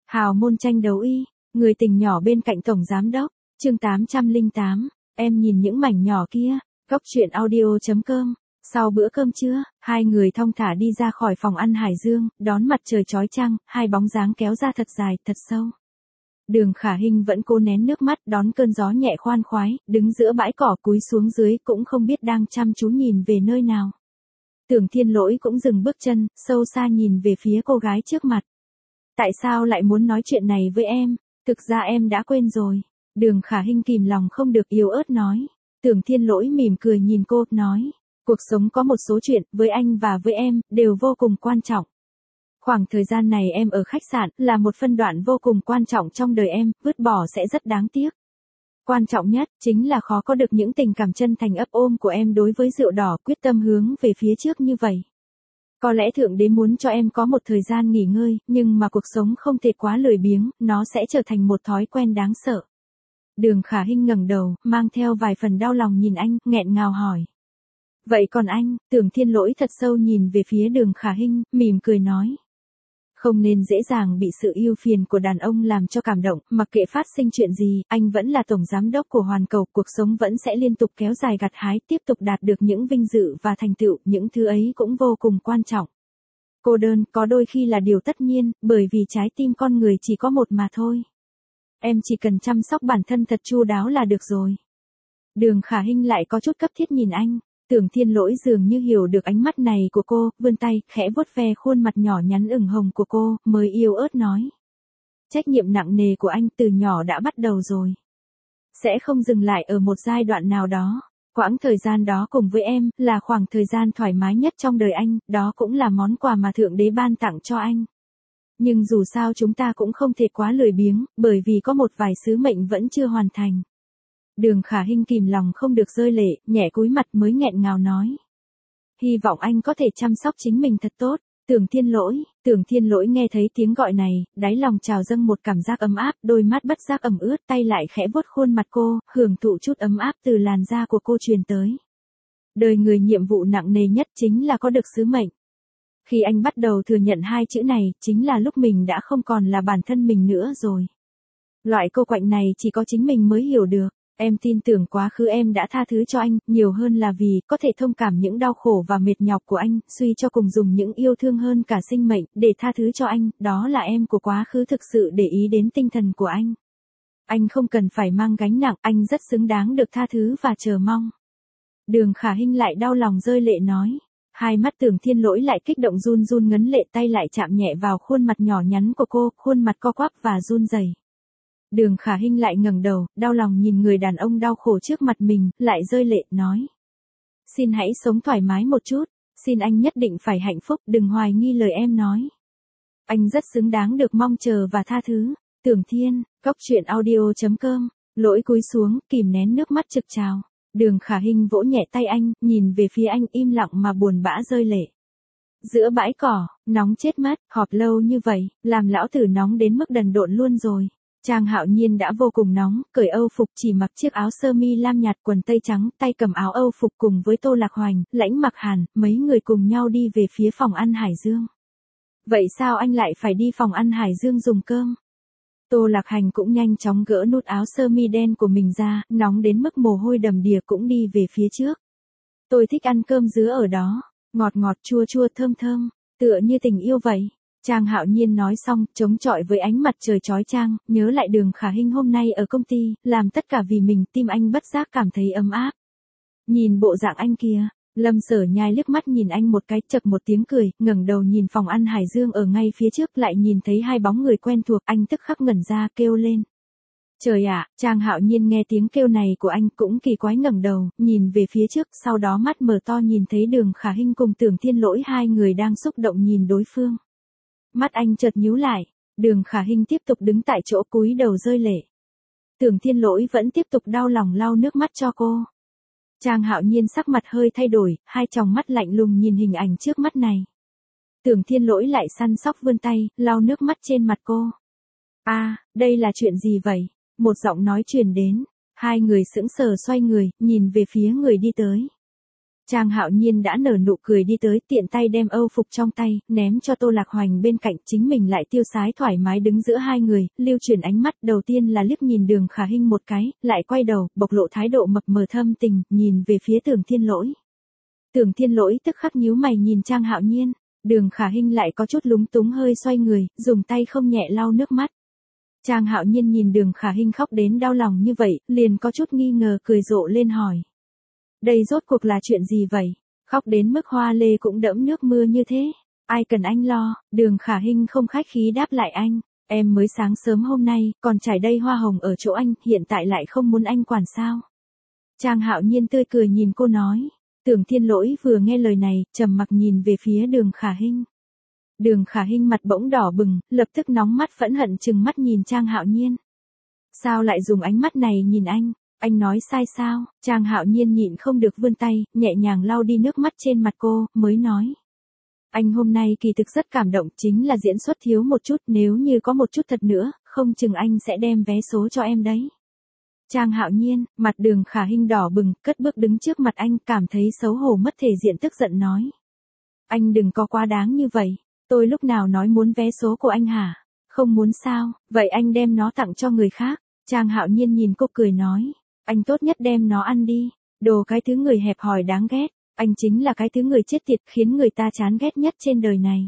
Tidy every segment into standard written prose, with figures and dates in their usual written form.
Hào môn tranh đấu y, người tình nhỏ bên cạnh tổng giám đốc, chương 808, em nhìn những mảnh nhỏ kia, góc truyện audio.com. Sau bữa cơm trưa, hai người thong thả đi ra khỏi phòng ăn Hải Dương, đón mặt trời chói chang, hai bóng dáng kéo ra thật dài, thật sâu. Đường Khả Hinh vẫn cố nén nước mắt đón cơn gió nhẹ khoan khoái, đứng giữa bãi cỏ cúi xuống dưới cũng không biết đang chăm chú nhìn về nơi nào. Tưởng Thiên Lỗi cũng dừng bước chân, sâu xa nhìn về phía cô gái trước mặt. Tại sao lại muốn nói chuyện này với em? Thực ra em đã quên rồi. Đường Khả Hinh kìm lòng không được yếu ớt nói. Tưởng Thiên Lỗi mỉm cười nhìn cô, nói. Cuộc sống có một số chuyện, với anh và với em, đều vô cùng quan trọng. Khoảng thời gian này em ở khách sạn, là một phân đoạn vô cùng quan trọng trong đời em, vứt bỏ sẽ rất đáng tiếc. Quan trọng nhất, chính là khó có được những tình cảm chân thành ấp ôm của em đối với rượu đỏ, quyết tâm hướng về phía trước như vậy. Có lẽ Thượng Đế muốn cho em có một thời gian nghỉ ngơi, nhưng mà cuộc sống không thể quá lười biếng, nó sẽ trở thành một thói quen đáng sợ. Đường Khả Hinh ngẩng đầu, mang theo vài phần đau lòng nhìn anh, nghẹn ngào hỏi. Vậy còn anh? Tưởng Thiên Lỗi thật sâu nhìn về phía Đường Khả Hinh, mỉm cười nói. Không nên dễ dàng bị sự ưu phiền của đàn ông làm cho cảm động, mặc kệ phát sinh chuyện gì, anh vẫn là tổng giám đốc của Hoàn Cầu, cuộc sống vẫn sẽ liên tục kéo dài gặt hái, tiếp tục đạt được những vinh dự và thành tựu, những thứ ấy cũng vô cùng quan trọng. Cô đơn, có đôi khi là điều tất nhiên, bởi vì trái tim con người chỉ có một mà thôi. Em chỉ cần chăm sóc bản thân thật chu đáo là được rồi. Đường Khả Hinh lại có chút cấp thiết nhìn anh. Tưởng Thiên Lỗi dường như hiểu được ánh mắt này của cô, vươn tay, khẽ vuốt ve khuôn mặt nhỏ nhắn ửng hồng của cô, mới yếu ớt nói. Trách nhiệm nặng nề của anh từ nhỏ đã bắt đầu rồi. Sẽ không dừng lại ở một giai đoạn nào đó. Quãng thời gian đó cùng với em, là khoảng thời gian thoải mái nhất trong đời anh, đó cũng là món quà mà Thượng Đế ban tặng cho anh. Nhưng dù sao chúng ta cũng không thể quá lười biếng, bởi vì có một vài sứ mệnh vẫn chưa hoàn thành. Đường Khả Hinh kìm lòng không được rơi lệ, nhẹ cúi mặt mới nghẹn ngào nói. Hy vọng anh có thể chăm sóc chính mình thật tốt. Tưởng Thiên Lỗi nghe thấy tiếng gọi này, đáy lòng trào dâng một cảm giác ấm áp, đôi mắt bất giác ẩm ướt, tay lại khẽ vuốt khuôn mặt cô, hưởng thụ chút ấm áp từ làn da của cô truyền tới. Đời người nhiệm vụ nặng nề nhất chính là có được sứ mệnh. Khi anh bắt đầu thừa nhận hai chữ này, chính là lúc mình đã không còn là bản thân mình nữa rồi. Loại câu quạnh này chỉ có chính mình mới hiểu được. Em tin tưởng quá khứ em đã tha thứ cho anh, nhiều hơn là vì có thể thông cảm những đau khổ và mệt nhọc của anh, suy cho cùng dùng những yêu thương hơn cả sinh mệnh, để tha thứ cho anh, đó là em của quá khứ thực sự để ý đến tinh thần của anh. Anh không cần phải mang gánh nặng, anh rất xứng đáng được tha thứ và chờ mong. Đường Khả Hinh lại đau lòng rơi lệ nói. Hai mắt Tưởng Thiên Lỗi lại kích động run run ngấn lệ, tay lại chạm nhẹ vào khuôn mặt nhỏ nhắn của cô, khuôn mặt co quắp và run rẩy. Đường Khả Hinh lại ngẩng đầu, đau lòng nhìn người đàn ông đau khổ trước mặt mình, lại rơi lệ, nói. Xin hãy sống thoải mái một chút, xin anh nhất định phải hạnh phúc, đừng hoài nghi lời em nói. Anh rất xứng đáng được mong chờ và tha thứ. Tưởng Thiên, góc truyện audio.com, Lỗi cúi xuống, kìm nén nước mắt trực trào. Đường Khả Hinh vỗ nhẹ tay anh, nhìn về phía anh im lặng mà buồn bã rơi lệ. Giữa bãi cỏ, nóng chết mất, họp lâu như vậy, làm lão tử nóng đến mức đần độn luôn rồi. Trang Hạo Nhiên đã vô cùng nóng, cởi âu phục chỉ mặc chiếc áo sơ mi lam nhạt quần tây trắng, tay cầm áo âu phục cùng với Tô Lạc Hoành, Lãnh Mặc Hàn, mấy người cùng nhau đi về phía phòng ăn Hải Dương. Vậy sao anh lại phải đi phòng ăn Hải Dương dùng cơm? Tô Lạc Hành cũng nhanh chóng gỡ nút áo sơ mi đen của mình ra, nóng đến mức mồ hôi đầm đìa cũng đi về phía trước. Tôi thích ăn cơm dứa ở đó, ngọt ngọt chua chua thơm thơm, tựa như tình yêu vậy. Trang Hạo Nhiên nói xong, chống chọi với ánh mặt trời chói chang, nhớ lại Đường Khả Hinh hôm nay ở công ty, làm tất cả vì mình, tim anh bất giác cảm thấy ấm áp. Nhìn bộ dạng anh kia, Lâm Sở Nhai liếc mắt nhìn anh một cái, chậc một tiếng cười, ngẩng đầu nhìn phòng ăn Hải Dương ở ngay phía trước, lại nhìn thấy hai bóng người quen thuộc, anh tức khắc ngẩn ra, kêu lên. Trời ạ, Trang Hạo Nhiên nghe tiếng kêu này của anh cũng kỳ quái ngẩng đầu, nhìn về phía trước, sau đó mắt mở to nhìn thấy Đường Khả Hinh cùng Tưởng Thiên Lỗi hai người đang xúc động nhìn đối phương. Mắt anh chợt nhíu lại, Đường Khả Hinh tiếp tục đứng tại chỗ cúi đầu rơi lệ. Tưởng Thiên Lỗi vẫn tiếp tục đau lòng lau nước mắt cho cô. Trang Hạo Nhiên sắc mặt hơi thay đổi, hai tròng mắt lạnh lùng nhìn hình ảnh trước mắt này. Tưởng Thiên Lỗi lại săn sóc vươn tay, lau nước mắt trên mặt cô. Đây là chuyện gì vậy? Một giọng nói truyền đến, hai người sững sờ xoay người, nhìn về phía người đi tới. Trang Hạo Nhiên đã nở nụ cười đi tới, tiện tay đem Âu phục trong tay, ném cho Tô Lạc Hoành bên cạnh, chính mình lại tiêu sái thoải mái đứng giữa hai người, lưu chuyển ánh mắt, đầu tiên là liếc nhìn Đường Khả Hinh một cái, lại quay đầu, bộc lộ thái độ mập mờ thâm tình, nhìn về phía Tưởng Thiên Lỗi. Tưởng Thiên Lỗi tức khắc nhíu mày nhìn Trang Hạo Nhiên, Đường Khả Hinh lại có chút lúng túng hơi xoay người, dùng tay không nhẹ lau nước mắt. Trang Hạo Nhiên nhìn Đường Khả Hinh khóc đến đau lòng như vậy, liền có chút nghi ngờ cười rộ lên hỏi. Đây rốt cuộc là chuyện gì vậy? Khóc đến mức hoa lê cũng đẫm nước mưa như thế. Ai cần anh lo? Đường Khả Hinh không khách khí đáp lại anh. Em mới sáng sớm hôm nay, còn trải đầy hoa hồng ở chỗ anh, hiện tại lại không muốn anh quản sao? Trang Hạo Nhiên tươi cười nhìn cô nói. Tưởng Thiên Lỗi vừa nghe lời này, trầm mặc nhìn về phía Đường Khả Hinh. Đường Khả Hinh mặt bỗng đỏ bừng, lập tức nóng mắt phẫn hận trừng mắt nhìn Trang Hạo Nhiên. Sao lại dùng ánh mắt này nhìn anh? Anh nói sai sao? Trang Hạo Nhiên nhịn không được vươn tay, nhẹ nhàng lau đi nước mắt trên mặt cô, mới nói. Anh hôm nay kỳ thực rất cảm động, chính là diễn xuất thiếu một chút, nếu như có một chút thật nữa, không chừng anh sẽ đem vé số cho em đấy. Trang Hạo Nhiên, mặt Đường Khả Hinh đỏ bừng, cất bước đứng trước mặt anh, cảm thấy xấu hổ mất thể diện tức giận nói. Anh đừng có quá đáng như vậy, tôi lúc nào nói muốn vé số của anh hả? Không muốn sao, vậy anh đem nó tặng cho người khác. Trang Hạo Nhiên nhìn cô cười nói. Anh tốt nhất đem nó ăn đi, đồ cái thứ người hẹp hòi đáng ghét, anh chính là cái thứ người chết tiệt khiến người ta chán ghét nhất trên đời này.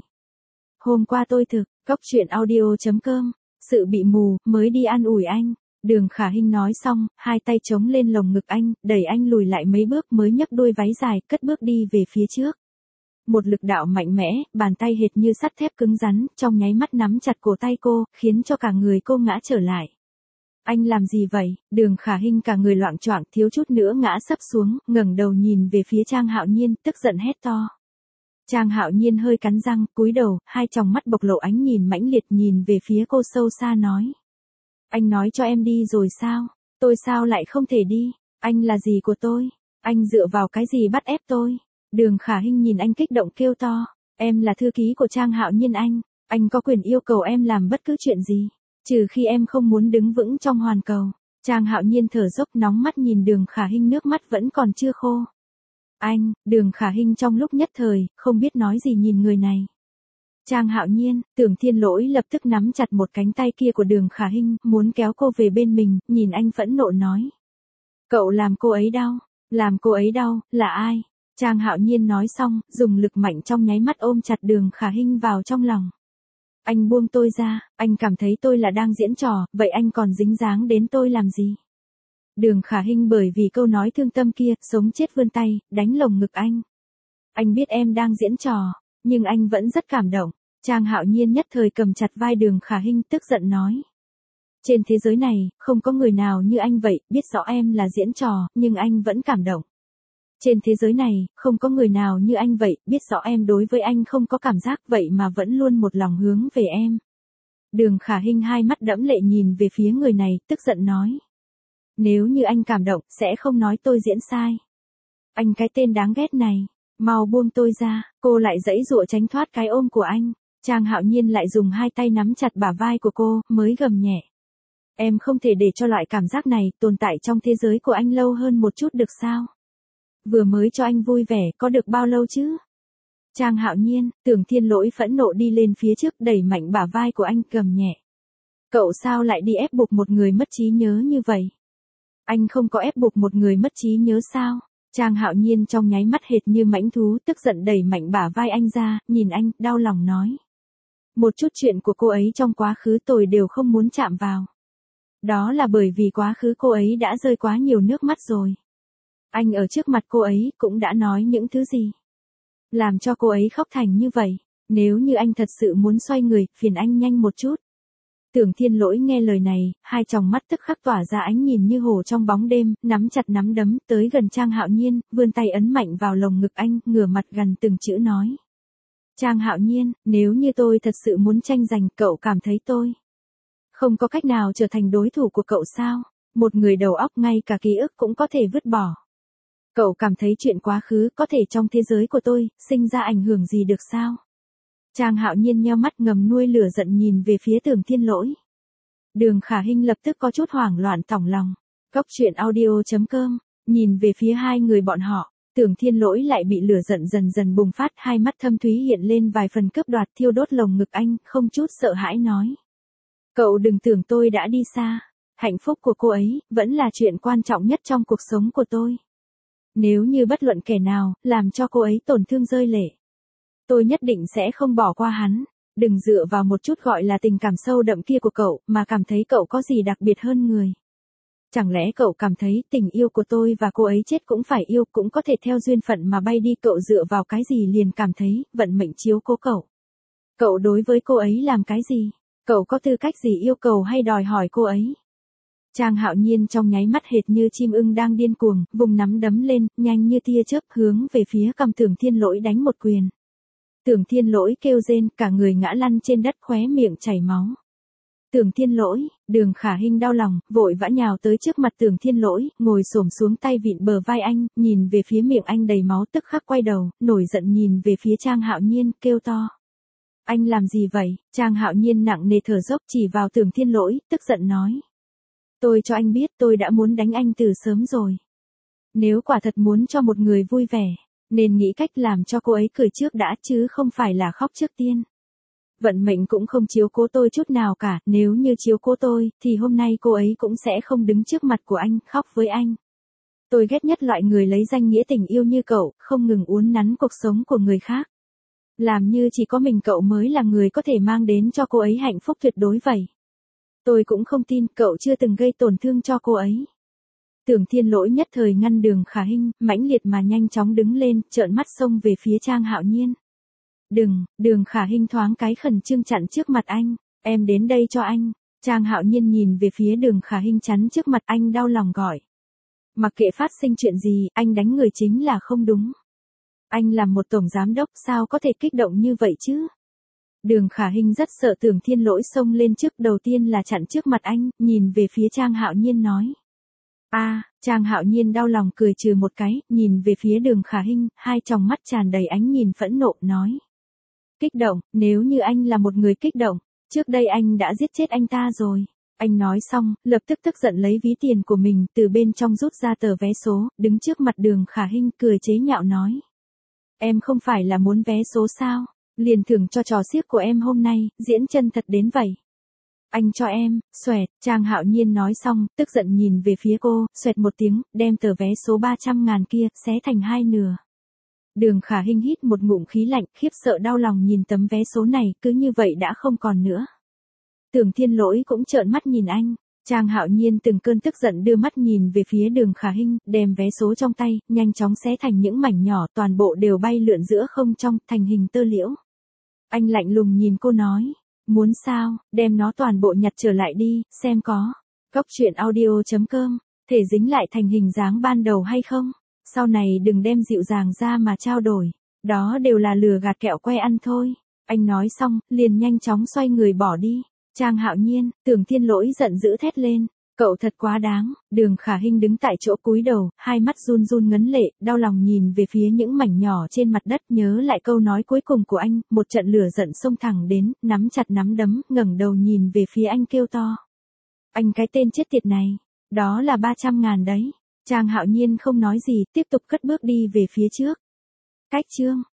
Hôm qua tôi thực, cóc truyện audio.com, sự bị mù, mới đi an ủi anh. Đường Khả Hinh nói xong, hai tay chống lên lồng ngực anh, đẩy anh lùi lại mấy bước mới nhấc đôi váy dài, cất bước đi về phía trước. Một lực đạo mạnh mẽ, bàn tay hệt như sắt thép cứng rắn, trong nháy mắt nắm chặt cổ tay cô, khiến cho cả người cô ngã trở lại. Anh làm gì vậy? Đường Khả Hinh cả người loạng choạng, thiếu chút nữa ngã sấp xuống, ngẩng đầu nhìn về phía Trang Hạo Nhiên, tức giận hét to. Trang Hạo Nhiên hơi cắn răng, cúi đầu, hai tròng mắt bộc lộ ánh nhìn mãnh liệt nhìn về phía cô sâu xa nói. Anh nói cho em đi rồi sao? Tôi sao lại không thể đi? Anh là gì của tôi? Anh dựa vào cái gì bắt ép tôi? Đường Khả Hinh nhìn anh kích động kêu to. Em là thư ký của Trang Hạo Nhiên anh có quyền yêu cầu em làm bất cứ chuyện gì. Trừ khi em không muốn đứng vững trong hoàn cầu. Trang Hạo Nhiên thở dốc nóng mắt nhìn Đường Khả Hinh nước mắt vẫn còn chưa khô. Anh, Đường Khả Hinh trong lúc nhất thời, không biết nói gì nhìn người này. Trang Hạo Nhiên, Tưởng Thiên Lỗi lập tức nắm chặt một cánh tay kia của Đường Khả Hinh, muốn kéo cô về bên mình, nhìn anh phẫn nộ nói. Cậu làm cô ấy đau, làm cô ấy đau, là ai? Trang Hạo Nhiên nói xong, dùng lực mạnh trong nháy mắt ôm chặt Đường Khả Hinh vào trong lòng. Anh buông tôi ra, anh cảm thấy tôi là đang diễn trò, vậy anh còn dính dáng đến tôi làm gì? Đường Khả Hinh bởi vì câu nói thương tâm kia, sống chết vươn tay, đánh lồng ngực anh. Anh biết em đang diễn trò, nhưng anh vẫn rất cảm động. Trang Hạo Nhiên nhất thời cầm chặt vai Đường Khả Hinh tức giận nói. Trên thế giới này, không có người nào như anh vậy, biết rõ em là diễn trò, nhưng anh vẫn cảm động. Trên thế giới này, không có người nào như anh vậy, biết rõ em đối với anh không có cảm giác vậy mà vẫn luôn một lòng hướng về em. Đường Khả Hinh hai mắt đẫm lệ nhìn về phía người này, tức giận nói. Nếu như anh cảm động, sẽ không nói tôi diễn sai. Anh cái tên đáng ghét này, mau buông tôi ra, cô lại giãy giụa tránh thoát cái ôm của anh. Trang Hạo Nhiên lại dùng hai tay nắm chặt bả vai của cô, mới gầm nhẹ. Em không thể để cho loại cảm giác này tồn tại trong thế giới của anh lâu hơn một chút được sao? Vừa mới cho anh vui vẻ, có được bao lâu chứ? Trang Hạo Nhiên, Tưởng Thiên Lỗi phẫn nộ đi lên phía trước đẩy mạnh bả vai của anh gầm nhẹ. Cậu sao lại đi ép buộc một người mất trí nhớ như vậy? Anh không có ép buộc một người mất trí nhớ sao? Trang Hạo Nhiên trong nháy mắt hệt như mãnh thú tức giận đẩy mạnh bả vai anh ra, nhìn anh, đau lòng nói. Một chút chuyện của cô ấy trong quá khứ tôi đều không muốn chạm vào. Đó là bởi vì quá khứ cô ấy đã rơi quá nhiều nước mắt rồi. Anh ở trước mặt cô ấy cũng đã nói những thứ gì? Làm cho cô ấy khóc thành như vậy. Nếu như anh thật sự muốn xoay người, phiền anh nhanh một chút. Tưởng Thiên Lỗi nghe lời này, hai tròng mắt tức khắc tỏa ra ánh nhìn như hồ trong bóng đêm, nắm chặt nắm đấm, tới gần Trang Hạo Nhiên, vươn tay ấn mạnh vào lồng ngực anh, ngửa mặt gần từng chữ nói. Trang Hạo Nhiên, nếu như tôi thật sự muốn tranh giành, cậu cảm thấy tôi không có cách nào trở thành đối thủ của cậu sao? Một người đầu óc ngay cả ký ức cũng có thể vứt bỏ. Cậu cảm thấy chuyện quá khứ có thể trong thế giới của tôi, sinh ra ảnh hưởng gì được sao? Trang Hạo Nhiên nheo mắt ngầm nuôi lửa giận nhìn về phía Tưởng Thiên Lỗi. Đường Khả Hinh lập tức có chút hoảng loạn tỏng lòng. Cóc truyện audio.com, nhìn về phía hai người bọn họ. Tưởng Thiên Lỗi lại bị lửa giận dần dần bùng phát, hai mắt thâm thúy hiện lên vài phần cướp đoạt, thiêu đốt lồng ngực anh, không chút sợ hãi nói. Cậu đừng tưởng tôi đã đi xa. Hạnh phúc của cô ấy, vẫn là chuyện quan trọng nhất trong cuộc sống của tôi. Nếu như bất luận kẻ nào, làm cho cô ấy tổn thương rơi lệ, tôi nhất định sẽ không bỏ qua hắn. Đừng dựa vào một chút gọi là tình cảm sâu đậm kia của cậu, mà cảm thấy cậu có gì đặc biệt hơn người. Chẳng lẽ cậu cảm thấy tình yêu của tôi và cô ấy chết cũng phải yêu, cũng có thể theo duyên phận mà bay đi, cậu dựa vào cái gì liền cảm thấy vận mệnh chiếu cố cậu? Cậu đối với cô ấy làm cái gì? Cậu có tư cách gì yêu cầu hay đòi hỏi cô ấy? Trang Hạo Nhiên trong nháy mắt hệt như chim ưng đang điên cuồng, vùng nắm đấm lên, nhanh như tia chớp hướng về phía cằm Tưởng Thiên Lỗi đánh một quyền. Tưởng Thiên Lỗi kêu rên, cả người ngã lăn trên đất, khóe miệng chảy máu. Tưởng Thiên Lỗi, Đường Khả Hinh đau lòng, vội vã nhào tới trước mặt Tưởng Thiên Lỗi, ngồi xổm xuống tay vịn bờ vai anh, nhìn về phía miệng anh đầy máu, tức khắc quay đầu, nổi giận nhìn về phía Trang Hạo Nhiên, kêu to. Anh làm gì vậy? Trang Hạo Nhiên nặng nề thở dốc chỉ vào Tưởng Thiên Lỗi, tức giận nói. Tôi cho anh biết tôi đã muốn đánh anh từ sớm rồi. Nếu quả thật muốn cho một người vui vẻ, nên nghĩ cách làm cho cô ấy cười trước đã chứ không phải là khóc trước tiên. Vận mệnh cũng không chiếu cố tôi chút nào cả, nếu như chiếu cố tôi, thì hôm nay cô ấy cũng sẽ không đứng trước mặt của anh, khóc với anh. Tôi ghét nhất loại người lấy danh nghĩa tình yêu như cậu, không ngừng uốn nắn cuộc sống của người khác. Làm như chỉ có mình cậu mới là người có thể mang đến cho cô ấy hạnh phúc tuyệt đối vậy. Tôi cũng không tin cậu chưa từng gây tổn thương cho cô ấy. Tưởng Thiên Lỗi nhất thời ngăn Đường Khả Hinh, mãnh liệt mà nhanh chóng đứng lên, trợn mắt xông về phía Trang Hạo Nhiên. Đường Khả Hinh thoáng cái khẩn trương chặn trước mặt anh, em đến đây cho anh. Trang Hạo Nhiên nhìn về phía Đường Khả Hinh chắn trước mặt anh, đau lòng gọi. Mặc kệ phát sinh chuyện gì, anh đánh người chính là không đúng. Anh làm một tổng giám đốc sao có thể kích động như vậy chứ? Đường Khả Hinh rất sợ Tưởng Thiên Lỗi xông lên trước, đầu tiên là chặn trước mặt anh, nhìn về phía Trang Hạo Nhiên nói. Trang Hạo Nhiên đau lòng cười trừ một cái, nhìn về phía Đường Khả Hinh, hai tròng mắt tràn đầy ánh nhìn phẫn nộ, nói. Kích động, nếu như anh là một người kích động, trước đây anh đã giết chết anh ta rồi. Anh nói xong, lập tức tức giận lấy ví tiền của mình, từ bên trong rút ra tờ vé số, đứng trước mặt Đường Khả Hinh cười chế nhạo nói. Em không phải là muốn vé số sao? Liền thưởng cho trò xiếc của em hôm nay, diễn chân thật đến vậy. Anh cho em, xoẹt, Trang Hạo Nhiên nói xong, tức giận nhìn về phía cô, xoẹt một tiếng, đem tờ vé số 300.000 kia, xé thành hai nửa. Đường Khả Hinh hít một ngụm khí lạnh, khiếp sợ đau lòng nhìn tấm vé số này, cứ như vậy đã không còn nữa. Tưởng Thiên Lỗi cũng trợn mắt nhìn anh. Trang Hạo Nhiên từng cơn tức giận đưa mắt nhìn về phía Đường Khả Hinh, đem vé số trong tay, nhanh chóng xé thành những mảnh nhỏ, toàn bộ đều bay lượn giữa không trong, thành hình tơ liễu. Anh lạnh lùng nhìn cô nói, muốn sao, đem nó toàn bộ nhặt trở lại đi, xem có. Goctruyện audio.com, thể dính lại thành hình dáng ban đầu hay không? Sau này đừng đem dịu dàng ra mà trao đổi. Đó đều là lừa gạt kẹo que ăn thôi. Anh nói xong, liền nhanh chóng xoay người bỏ đi. Trang Hạo Nhiên, Tưởng Thiên Lỗi giận dữ thét lên. Cậu thật quá đáng. Đường Khả Hinh đứng tại chỗ cúi đầu, hai mắt run run ngấn lệ, đau lòng nhìn về phía những mảnh nhỏ trên mặt đất, nhớ lại câu nói cuối cùng của anh, một trận lửa giận xông thẳng đến, nắm chặt nắm đấm, ngẩng đầu nhìn về phía anh kêu to. Anh cái tên chết tiệt này, đó là 300.000 đấy. Trang Hạo Nhiên không nói gì, tiếp tục cất bước đi về phía trước. Cách chương